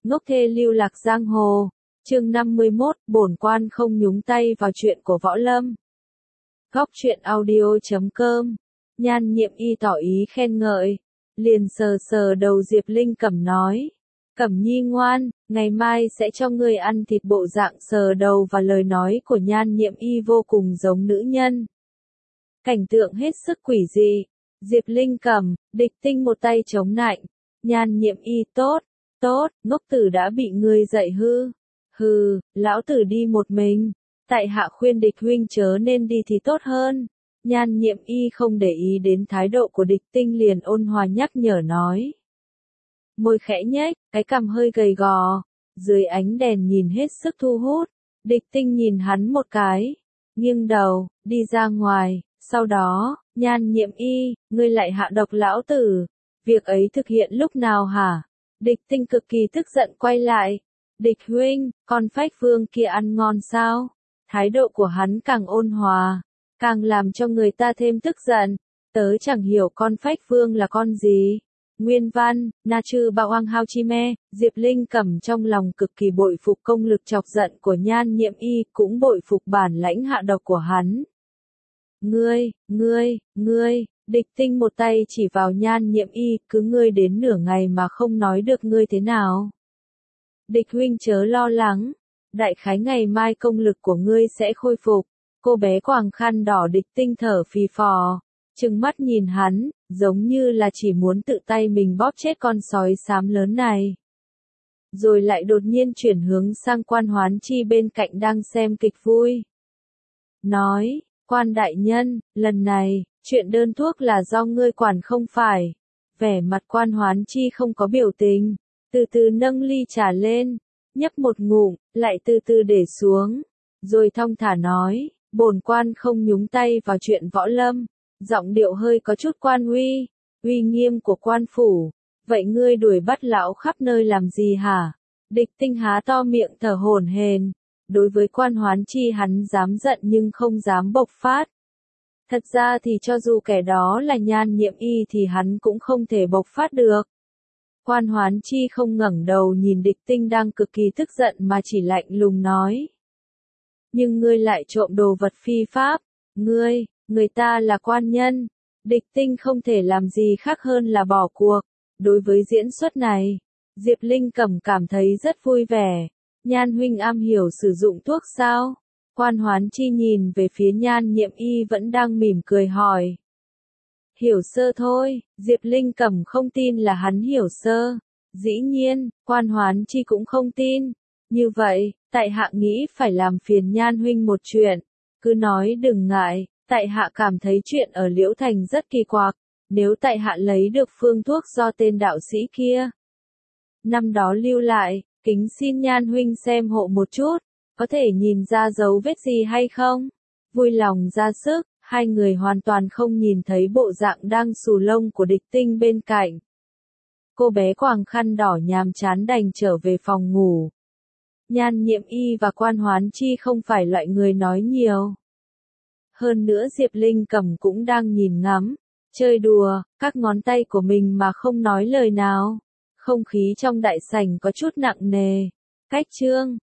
ngốc thê lưu lạc giang hồ. Chương 51, bổn quan không nhúng tay vào chuyện của Võ Lâm. Góc truyện audio.com. Nhan Nhiệm Y tỏ ý khen ngợi, liền sờ sờ đầu Diệp Linh Cẩm nói: Cẩm Nhi ngoan, ngày mai sẽ cho ngươi ăn thịt. Bộ dạng sờ đầu và lời nói của Nhan Nhiệm Y vô cùng giống nữ nhân. Cảnh tượng hết sức quỷ dị. Diệp Linh Cẩm, địch tinh một tay chống nạnh. Nhan Nhiệm Y: tốt, ngốc tử đã bị ngươi dạy hư. Hừ, lão tử đi một mình. Tại hạ khuyên địch huynh chớ nên đi thì tốt hơn. Nhan Nhiệm Y không để ý đến thái độ của địch tinh, liền ôn hòa nhắc nhở nói. Môi khẽ nhếch, cái cằm hơi gầy gò, dưới ánh đèn nhìn hết sức thu hút. Địch tinh nhìn hắn một cái, nghiêng đầu, đi ra ngoài. Sau đó, Nhan Nhiệm Y, ngươi lại hạ độc lão tử. Việc ấy thực hiện lúc nào hả? Địch tinh cực kỳ tức giận quay lại. Địch huynh, con phách vương kia ăn ngon sao? Thái độ của hắn càng ôn hòa, càng làm cho người ta thêm tức giận. Tớ chẳng hiểu con phách vương là con gì. Nguyên văn, Na Chư Bạo Hoang Hao Chi Me. Diệp Linh Cẩm trong lòng cực kỳ bội phục công lực chọc giận của Nhan Nhiệm Y, cũng bội phục bản lãnh hạ độc của hắn. Ngươi, địch tinh một tay chỉ vào Nhan Nhiệm Y, cứ ngươi đến nửa ngày mà không nói được ngươi thế nào. Địch huynh chớ lo lắng, đại khái ngày mai công lực của ngươi sẽ khôi phục. Cô bé quàng khăn đỏ địch tinh thở phì phò, trừng mắt nhìn hắn, giống như là chỉ muốn tự tay mình bóp chết con sói xám lớn này. Rồi lại đột nhiên chuyển hướng sang Quan Hoán Chi bên cạnh đang xem kịch vui. Nói, Quan đại nhân, lần này, chuyện đơn thuốc là do ngươi quản không phải. Vẻ mặt Quan Hoán Chi không có biểu tình, từ từ nâng ly trà lên, nhấp một ngụm, lại từ từ để xuống, rồi thong thả nói, bổn quan không nhúng tay vào chuyện Võ Lâm. Giọng điệu hơi có chút quan uy nghiêm của quan phủ. Vậy ngươi đuổi bắt lão khắp nơi làm gì hả? Địch tinh há to miệng thở hổn hển. Đối với Quan Hoán Chi hắn dám giận nhưng không dám bộc phát. Thật ra thì cho dù kẻ đó là Nhan Nhiệm Y thì hắn cũng không thể bộc phát được. Quan Hoán Chi không ngẩng đầu nhìn địch tinh đang cực kỳ tức giận mà chỉ lạnh lùng nói. Nhưng ngươi lại trộm đồ vật phi pháp. Người ta là quan nhân. Địch tinh không thể làm gì khác hơn là bỏ cuộc. Đối với diễn xuất này, Diệp Linh Cẩm cảm thấy rất vui vẻ. Nhan huynh am hiểu sử dụng thuốc sao? Quan Hoán Chi nhìn về phía Nhan Nhiệm Y vẫn đang mỉm cười hỏi. Hiểu sơ thôi. Diệp Linh Cẩm không tin là hắn hiểu sơ. Dĩ nhiên, Quan Hoán Chi cũng không tin. Như vậy, tại hạ nghĩ phải làm phiền Nhan huynh một chuyện. Cứ nói đừng ngại, tại hạ cảm thấy chuyện ở Liễu Thành rất kỳ quặc. Nếu tại hạ lấy được phương thuốc do tên đạo sĩ kia năm đó lưu lại, kính xin Nhan huynh xem hộ một chút, có thể nhìn ra dấu vết gì hay không? Vui lòng ra sức. Hai người hoàn toàn không nhìn thấy bộ dạng đang xù lông của địch tinh bên cạnh. Cô bé quàng khăn đỏ nhàm chán đành trở về phòng ngủ. Nhan Nhiệm Y và Quan Hoán Chi không phải loại người nói nhiều. Hơn nữa Diệp Linh Cẩm cũng đang nhìn ngắm, chơi đùa, các ngón tay của mình mà không nói lời nào. Không khí trong đại sảnh có chút nặng nề. Cách chương